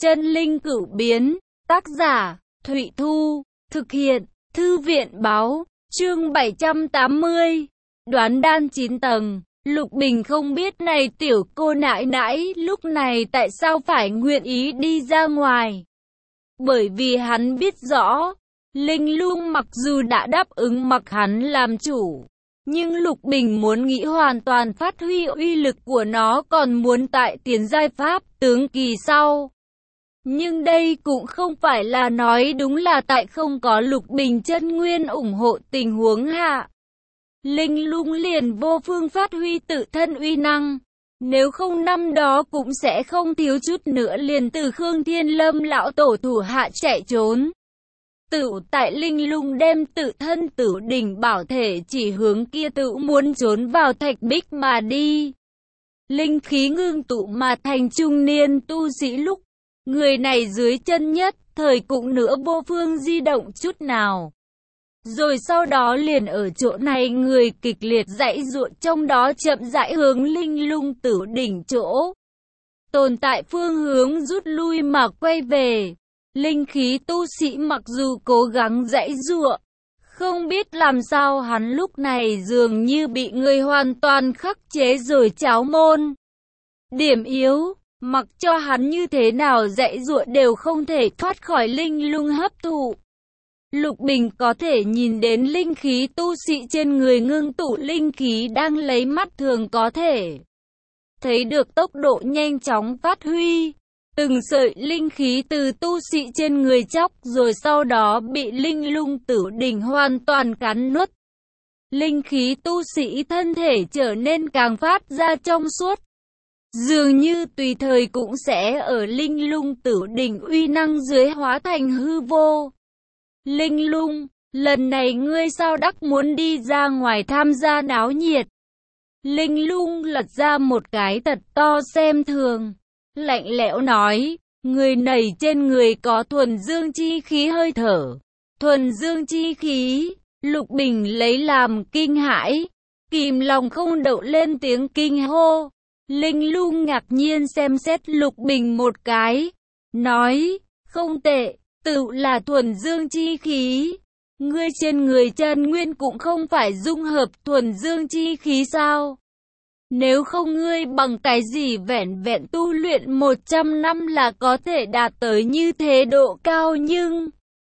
Chân linh cửu biến, tác giả, Thụy Thu, thực hiện, Thư viện báo, chương 780, đoán đan 9 tầng. Lục Bình không biết này tiểu cô nãi nãi lúc này tại sao phải nguyện ý đi ra ngoài. Bởi vì hắn biết rõ, Linh Lung mặc dù đã đáp ứng mặc hắn làm chủ, nhưng Lục Bình muốn nghĩ hoàn toàn phát huy uy lực của nó còn muốn tại tiến giai pháp tướng kỳ sau. Nhưng đây cũng không phải là nói đúng là tại không có Lục Bình chân nguyên ủng hộ tình huống hạ. Linh Lung liền vô phương phát huy tự thân uy năng. Nếu không năm đó cũng sẽ không thiếu chút nữa liền từ Khương Thiên Lâm lão tổ thủ hạ chạy trốn. Tựu tại Linh Lung đem tự thân Tử Đỉnh bảo thể chỉ hướng kia tựu muốn trốn vào thạch bích mà đi. Linh khí ngưng tụ mà thành trung niên tu sĩ lúc, người này dưới chân nhất thời cũng nữa vô phương di động chút nào. Rồi sau đó liền ở chỗ này người kịch liệt giãy giụa trong đó chậm rãi hướng Linh Lung Tử Đỉnh chỗ tồn tại phương hướng rút lui mà quay về. Linh khí tu sĩ mặc dù cố gắng giãy giụa, không biết làm sao hắn lúc này dường như bị người hoàn toàn khắc chế rồi cháo môn. Điểm yếu, mặc cho hắn như thế nào giãy giụa đều không thể thoát khỏi Linh Lung hấp thụ. Lục Bình có thể nhìn đến linh khí tu sĩ trên người ngưng tụ linh khí đang lấy mắt thường có thể thấy được tốc độ nhanh chóng phát huy. Từng sợi linh khí từ tu sĩ trên người chóc rồi sau đó bị Linh Lung Tử Đỉnh hoàn toàn cắn nuốt. Linh khí tu sĩ thân thể trở nên càng phát ra trong suốt. Dường như tùy thời cũng sẽ ở Linh Lung Tử Đỉnh uy năng dưới hóa thành hư vô. Linh Lung, lần này ngươi sao đắc muốn đi ra ngoài tham gia náo nhiệt? Linh Lung lật ra một cái thật to xem thường, lạnh lẽo nói, người này trên người có thuần dương chi khí hơi thở. Thuần dương chi khí, Lục Bình lấy làm kinh hãi, kìm lòng không đậu lên tiếng kinh hô. Linh Lung ngạc nhiên xem xét Lục Bình một cái, nói, không tệ, tự là thuần dương chi khí. Ngươi trên người chân nguyên cũng không phải dung hợp thuần dương chi khí sao? Nếu không ngươi bằng cái gì vẻn vẹn tu luyện 100 năm là có thể đạt tới như thế độ cao nhưng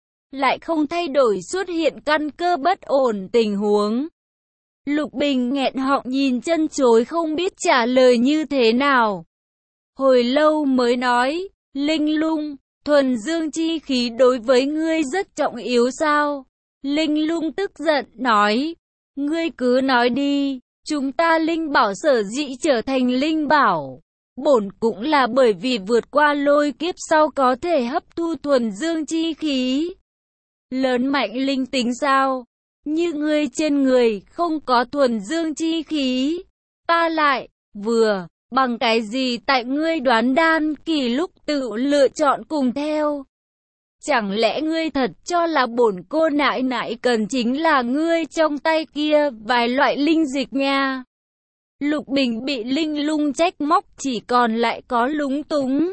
lại không thay đổi xuất hiện căn cơ bất ổn tình huống. Lục Bình nghẹn họng nhìn chân chối không biết trả lời như thế nào. Hồi lâu mới nói, Linh Lung, thuần dương chi khí đối với ngươi rất trọng yếu sao? Linh Lung tức giận nói, ngươi cứ nói đi. Chúng ta linh bảo sở dĩ trở thành linh bảo, bổn cũng là bởi vì vượt qua lôi kiếp sau có thể hấp thu thuần dương chi khí. Lớn mạnh linh tính sao? Như ngươi trên người không có thuần dương chi khí. Ta lại, bằng cái gì tại ngươi đoán đan kỳ lúc tự lựa chọn cùng theo? Chẳng lẽ ngươi thật cho là bổn cô nãi nãi cần chính là ngươi trong tay kia vài loại linh dịch nha? Lục Bình bị Linh Lung trách móc chỉ còn lại có lúng túng.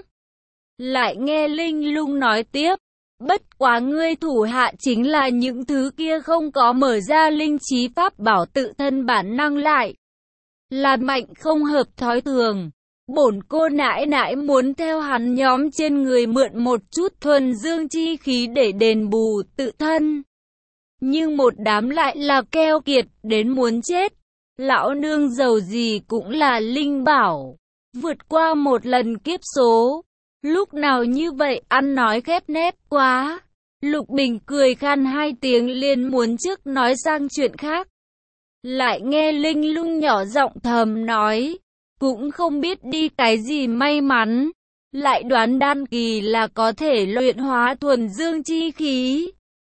Lại nghe Linh Lung nói tiếp, bất quá ngươi thủ hạ chính là những thứ kia không có mở ra linh trí pháp bảo tự thân bản năng lại là mạnh không hợp thói thường. Bổn cô nãi nãi muốn theo hắn nhóm trên người mượn một chút thuần dương chi khí để đền bù tự thân. Nhưng một đám lại là keo kiệt đến muốn chết. Lão nương giàu gì cũng là linh bảo. Vượt qua một lần kiếp số. Lúc nào như vậy ăn nói khép nép quá. Lục Bình cười khan hai tiếng liền muốn trước nói sang chuyện khác. Lại nghe Linh Lung nhỏ giọng thầm nói. Cũng không biết đi cái gì may mắn, lại đoán đan kỳ là có thể luyện hóa thuần dương chi khí.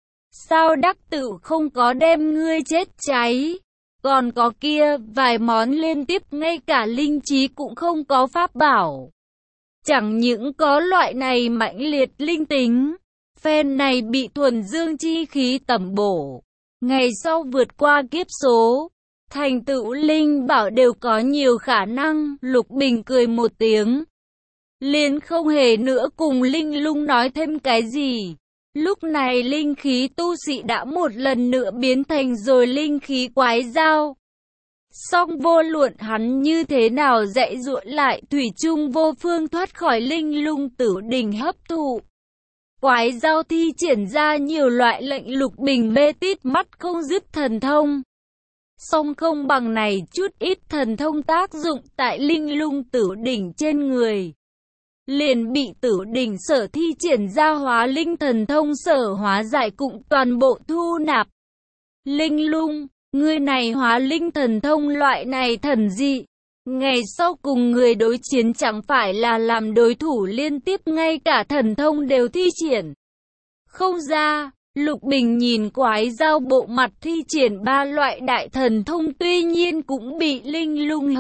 Sao đắc tự không có đem ngươi chết cháy? Còn có kia vài món liên tiếp ngay cả linh trí cũng không có pháp bảo. Chẳng những có loại này mãnh liệt linh tính, phen này bị thuần dương chi khí tẩm bổ. Ngày sau vượt qua kiếp số, thành tựu linh bảo đều có nhiều khả năng. Lục Bình cười một tiếng. liền không hề nữa cùng Linh Lung nói thêm cái gì. Lúc này linh khí tu sĩ đã một lần nữa biến thành rồi linh khí quái dao. Song vô luận hắn như thế nào dạy dỗ lại thủy chung vô phương thoát khỏi Linh Lung Tử đỉnh hấp thụ. Quái dao thi triển ra nhiều loại lệnh Lục Bình mê tít mắt không dứt thần thông. Song không bằng này chút ít thần thông tác dụng tại Linh Lung Tử đỉnh trên người. Liền bị Tử đỉnh sở thi triển ra hóa linh thần thông sở hóa giải cụng toàn bộ thu nạp. Linh Lung, ngươi này hóa linh thần thông loại này thần dị. Ngày sau cùng người đối chiến chẳng phải là làm đối thủ liên tiếp ngay cả thần thông đều thi triển. Không ra, Lục Bình nhìn quái dao bộ mặt thi triển ba loại đại thần thông tuy nhiên cũng bị Linh Lung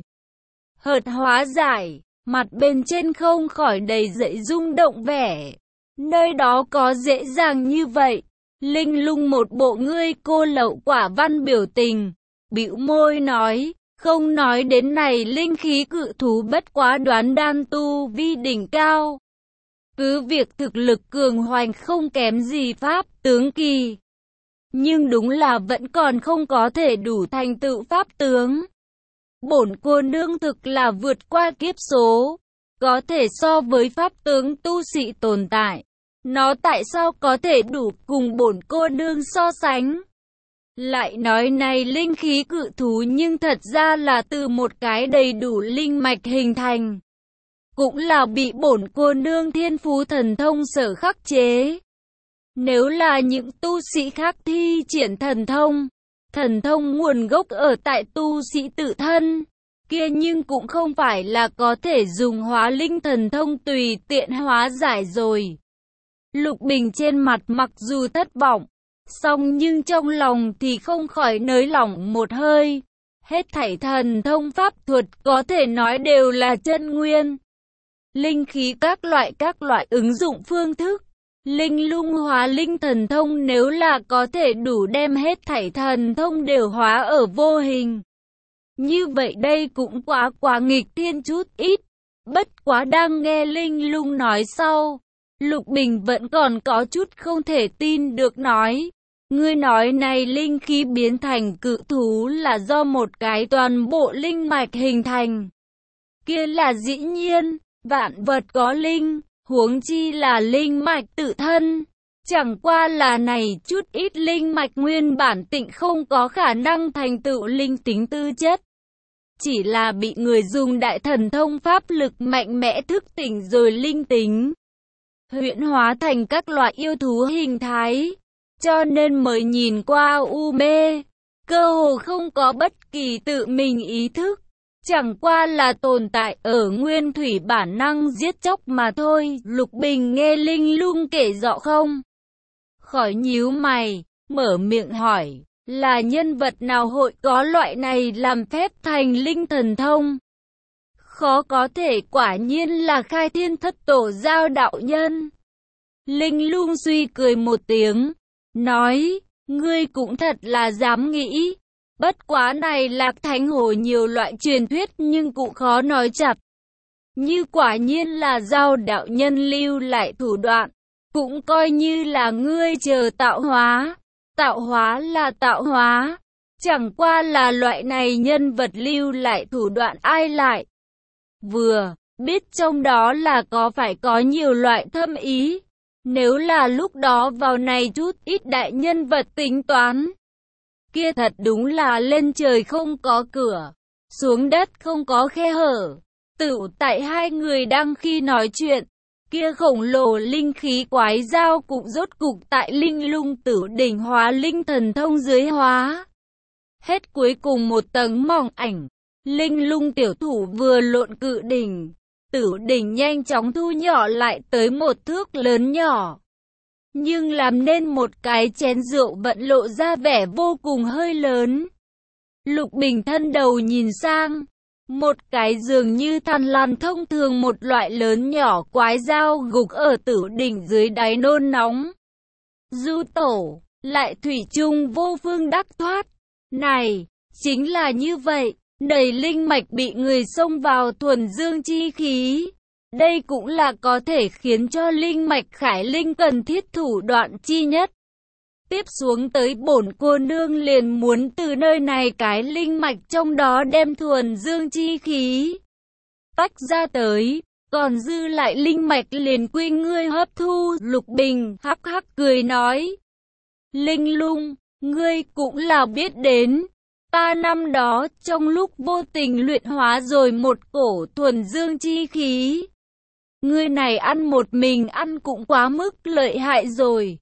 hợt hóa giải. Mặt bên trên không khỏi đầy dậy rung động vẻ. Nơi đó có dễ dàng như vậy. Linh Lung một bộ ngươi cô lậu quả văn biểu tình. Bĩu môi nói, không nói đến này linh khí cự thú bất quá đoán đan tu vi đỉnh cao. Cứ việc thực lực cường hoành không kém gì pháp tướng kỳ. Nhưng đúng là vẫn còn không có thể đủ thành tựu pháp tướng. Bổn cô nương thực là vượt qua kiếp số, có thể so với pháp tướng tu sĩ tồn tại. Nó tại sao có thể đủ cùng bổn cô nương so sánh? Lại nói này linh khí cự thú nhưng thật ra là từ một cái đầy đủ linh mạch hình thành. Cũng là bị bổn cô nương thiên phú thần thông sở khắc chế. Nếu là những tu sĩ khác thi triển thần thông nguồn gốc ở tại tu sĩ tự thân, kia nhưng cũng không phải là có thể dùng hóa linh thần thông tùy tiện hóa giải rồi. Lục Bình trên mặt mặc dù thất vọng, song nhưng trong lòng thì không khỏi nới lỏng một hơi. Hết thảy thần thông pháp thuật có thể nói đều là chân nguyên. Linh khí các loại ứng dụng phương thức. Linh Lung hóa linh thần thông nếu là có thể đủ đem hết thảy thần thông đều hóa ở vô hình. Như vậy đây cũng quá nghịch thiên chút ít. Bất quá đang nghe Linh Lung nói sau, Lục Bình vẫn còn có chút không thể tin được nói. Ngươi nói này linh khí biến thành cự thú là do một cái toàn bộ linh mạch hình thành. Kia là dĩ nhiên, vạn vật có linh, huống chi là linh mạch tự thân. Chẳng qua là này chút ít linh mạch nguyên bản tịnh không có khả năng thành tựu linh tính tư chất. Chỉ là bị người dùng đại thần thông pháp lực mạnh mẽ thức tỉnh rồi linh tính. Huyễn hóa thành các loại yêu thú hình thái. Cho nên mới nhìn qua u mê. Cơ hồ không có bất kỳ tự mình ý thức. Chẳng qua là tồn tại ở nguyên thủy bản năng giết chóc mà thôi. Lục Bình nghe Linh Lung kể rõ không? Khỏi nhíu mày, mở miệng hỏi. Là nhân vật nào hội có loại này làm phép thành linh thần thông? Khó có thể, quả nhiên là Khai Thiên Thất Tổ Giao đạo nhân. Linh Lung suy cười một tiếng, nói, ngươi cũng thật là dám nghĩ. Bất quá này Lạc Thánh Hồ nhiều loại truyền thuyết nhưng cũng khó nói chặt. Như quả nhiên là Giao đạo nhân lưu lại thủ đoạn, cũng coi như là ngươi chờ tạo hóa. Tạo hóa là tạo hóa, chẳng qua là loại này nhân vật lưu lại thủ đoạn ai lại. Vừa biết trong đó là có phải có nhiều loại thâm ý. Nếu là lúc đó vào này chút ít đại nhân vật tính toán, kia thật đúng là lên trời không có cửa, xuống đất không có khe hở. Tựu tại hai người đang khi nói chuyện, kia khổng lồ linh khí quái dao cũng rốt cục tại Linh Lung Tử đỉnh hóa linh thần thông dưới hóa. Hết cuối cùng một tầng mỏng ảnh, Linh Lung tiểu thủ vừa lộn cự đỉnh, Tử đỉnh nhanh chóng thu nhỏ lại tới một thước lớn nhỏ. Nhưng làm nên một cái chén rượu vẫn lộ ra vẻ vô cùng hơi lớn. Lục Bình thân đầu nhìn sang. Một cái dường như than lan thông thường một loại lớn nhỏ quái dao gục ở Tử đỉnh dưới đáy nôn nóng. Du tổ, lại thủy chung vô phương đắc thoát. Này, chính là như vậy, đầy linh mạch bị người xông vào thuần dương chi khí. Đây cũng là có thể khiến cho linh mạch khải linh cần thiết thủ đoạn chi nhất. Tiếp xuống tới bổn cô nương liền muốn từ nơi này cái linh mạch trong đó đem thuần dương chi khí tách ra tới, còn dư lại linh mạch liền quy ngươi hấp thu. Lục Bình hắc hắc cười nói, Linh Lung, ngươi cũng là biết đến, ta năm đó trong lúc vô tình luyện hóa rồi một cổ thuần dương chi khí. Ngươi này ăn một mình ăn cũng quá mức lợi hại rồi.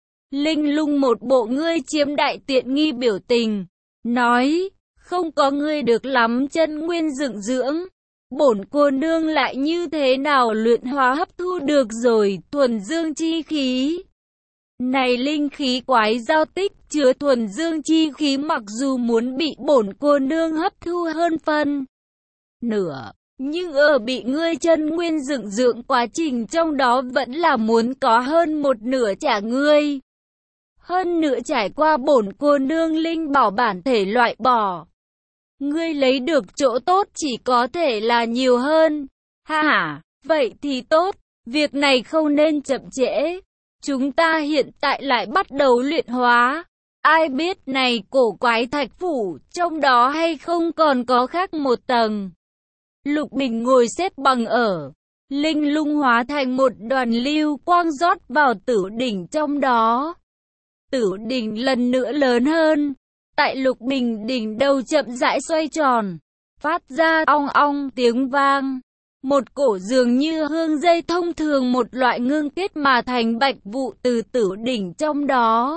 Linh Lung một bộ ngươi chiếm đại tiện nghi biểu tình, nói, không có ngươi được lắm chân nguyên dựng dưỡng. Bổn cô nương lại như thế nào luyện hóa hấp thu được rồi thuần dương chi khí. Này linh khí quái giao tích chứa thuần dương chi khí mặc dù muốn bị bổn cô nương hấp thu hơn phân nửa, nhưng ở bị ngươi chân nguyên dựng dưỡng quá trình trong đó vẫn là muốn có hơn một nửa trả ngươi. Hơn nữa trải qua bổn cô nương linh bảo bản thể loại bỏ, ngươi lấy được chỗ tốt chỉ có thể là nhiều hơn. Ha ha, vậy thì tốt, việc này không nên chậm trễ. Chúng ta hiện tại lại bắt đầu luyện hóa. Ai biết này cổ quái thạch phủ, trong đó hay không còn có khác một tầng. Lục Bình ngồi xếp bằng ở, linh lung hóa thành một đoàn lưu quang rót vào tử đỉnh trong đó. Tử đỉnh lần nữa lớn hơn, tại Lục Bình đỉnh đầu chậm rãi xoay tròn, phát ra ong ong tiếng vang. Một cổ dường như hương dây thông thường một loại ngưng kết mà thành bạch vụ từ tử đỉnh trong đó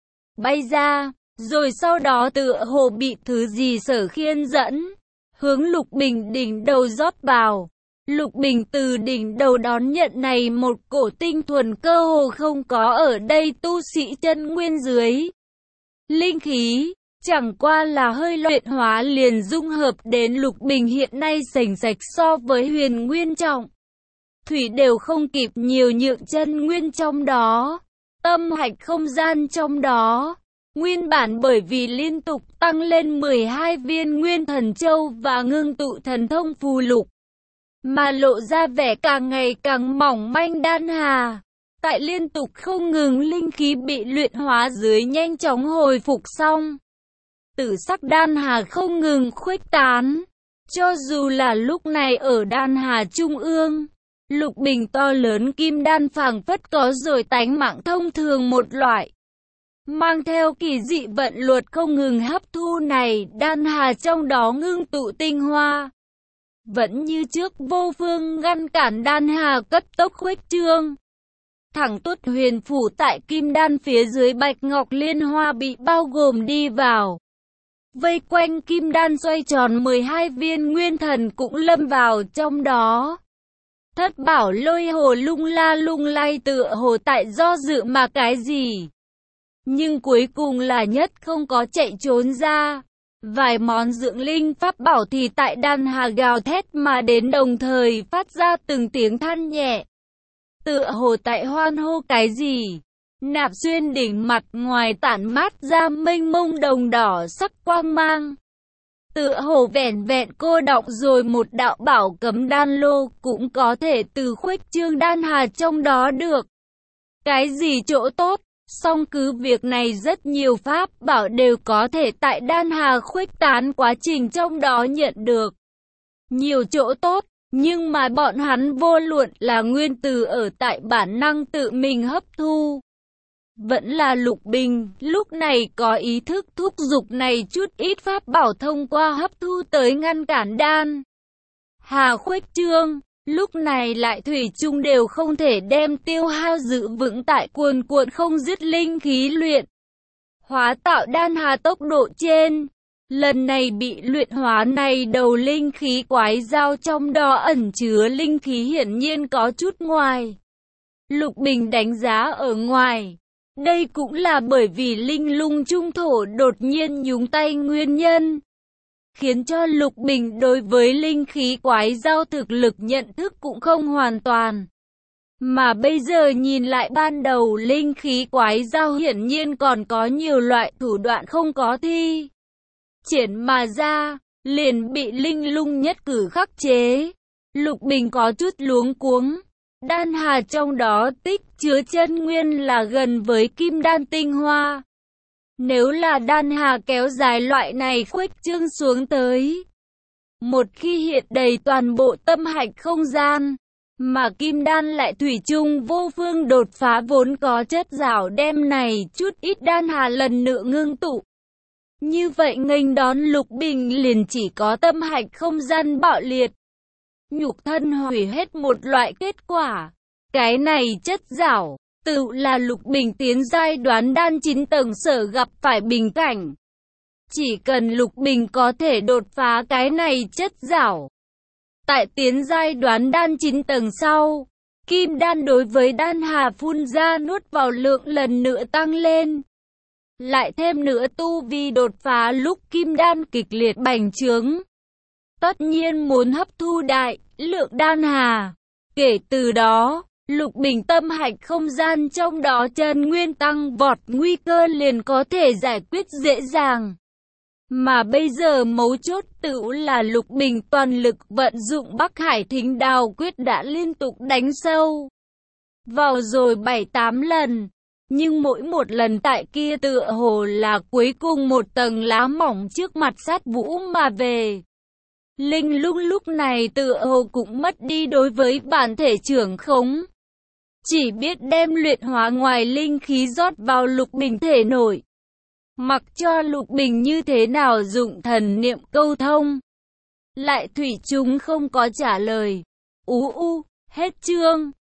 bay ra, rồi sau đó tựa hồ bị thứ gì sở khiên dẫn, hướng Lục Bình đỉnh đầu rót vào. Lục Bình từ đỉnh đầu đón nhận này một cổ tinh thuần cơ hồ không có ở đây tu sĩ chân nguyên dưới. Linh khí, chẳng qua là hơi luyện hóa liền dung hợp đến Lục Bình hiện nay sành sạch so với huyền nguyên trọng. Thủy đều không kịp nhiều nhượng chân nguyên trong đó, tâm hạch không gian trong đó. Nguyên bản bởi vì liên tục tăng lên 12 viên nguyên thần châu và ngưng tụ thần thông phù lục, mà lộ ra vẻ càng ngày càng mỏng manh đan hà. Tại liên tục không ngừng linh khí bị luyện hóa dưới nhanh chóng hồi phục xong, tử sắc đan hà không ngừng khuếch tán. Cho dù là lúc này ở đan hà trung ương, Lục Bình to lớn kim đan phảng phất có rồi tánh mạng thông thường một loại, mang theo kỳ dị vận luật không ngừng hấp thu này đan hà trong đó ngưng tụ tinh hoa. Vẫn như trước vô phương ngăn cản đan hà cấp tốc khuếch trương. Thẳng tuốt huyền phủ tại kim đan phía dưới bạch ngọc liên hoa bị bao gồm đi vào. Vây quanh kim đan xoay tròn 12 viên nguyên thần cũng lâm vào trong đó. Thất bảo lôi hồ lung la lung lay tựa hồ tại do dự mà cái gì. Nhưng cuối cùng là nhất không có chạy trốn ra. Vài món dưỡng linh pháp bảo thì tại đan hà gào thét mà đến đồng thời phát ra từng tiếng than nhẹ. Tựa hồ tại hoan hô cái gì. Nạp xuyên đỉnh mặt ngoài tản mát ra mênh mông đồng đỏ sắc quang mang. Tựa hồ vẻn vẹn cô đọng rồi một đạo bảo cấm đan lô cũng có thể từ khuếch trương đan hà trong đó được. Cái gì chỗ tốt, song cứ việc này rất nhiều pháp bảo đều có thể tại đan hà khuếch tán quá trình trong đó nhận được nhiều chỗ tốt. Nhưng mà bọn hắn vô luận là nguyên từ ở tại bản năng tự mình hấp thu, vẫn là Lục Bình, lúc này có ý thức thúc giục này chút ít pháp bảo thông qua hấp thu tới ngăn cản đan hà khuếch trương, lúc này lại thủy chung đều không thể đem tiêu hao giữ vững tại cuồn cuộn không dứt linh khí luyện hóa tạo đan hà tốc độ trên. Lần này bị luyện hóa này đầu linh khí quái dao trong đó ẩn chứa linh khí hiển nhiên có chút ngoài. Lục Bình đánh giá ở ngoài. Đây cũng là bởi vì linh lung trung thổ đột nhiên nhúng tay nguyên nhân, khiến cho Lục Bình đối với linh khí quái dao thực lực nhận thức cũng không hoàn toàn. Mà bây giờ nhìn lại ban đầu linh khí quái dao hiển nhiên còn có nhiều loại thủ đoạn không có thi triển mà ra, liền bị linh lung nhất cử khắc chế. Lục Bình có chút luống cuống. Đan hà trong đó tích chứa chân nguyên là gần với kim đan tinh hoa. Nếu là đan hà kéo dài loại này khuếch trương xuống tới, một khi hiện đầy toàn bộ tâm hạch không gian, mà kim đan lại thủy chung vô phương đột phá vốn có chất giảo đem này chút ít đan hà lần nữa ngưng tụ. Như vậy nghênh đón Lục Bình liền chỉ có tâm hạch không gian bạo liệt, nhục thân hủy hết một loại kết quả. Cái này chất giảo, tự là Lục Bình tiến giai đoán đan 9 tầng sở gặp phải bình cảnh. Chỉ cần Lục Bình có thể đột phá cái này chất giảo, tại tiến giai đoán đan 9 tầng sau, kim đan đối với đan hà phun ra nuốt vào lượng lần nữa tăng lên. Lại thêm nữa tu vi đột phá lúc kim đan kịch liệt bành trướng, tất nhiên muốn hấp thu đại lượng đan hà. Kể từ đó, Lục Bình tâm hạch không gian trong đó chân nguyên tăng vọt, nguy cơ liền có thể giải quyết dễ dàng. Mà bây giờ mấu chốt tự là Lục Bình toàn lực vận dụng Bắc Hải Thính Đào Quyết đã liên tục đánh sâu vào rồi 7-8 lần. Nhưng mỗi một lần tại kia tựa hồ là cuối cùng một tầng lá mỏng trước mặt sát vũ mà về. Linh lung lúc này tựa hồ cũng mất đi đối với bản thể trưởng khống. Chỉ biết đem luyện hóa ngoài linh khí rót vào Lục Bình thể nội. Mặc cho Lục Bình như thế nào dụng thần niệm câu thông, lại thủy chung không có trả lời. Hết chương.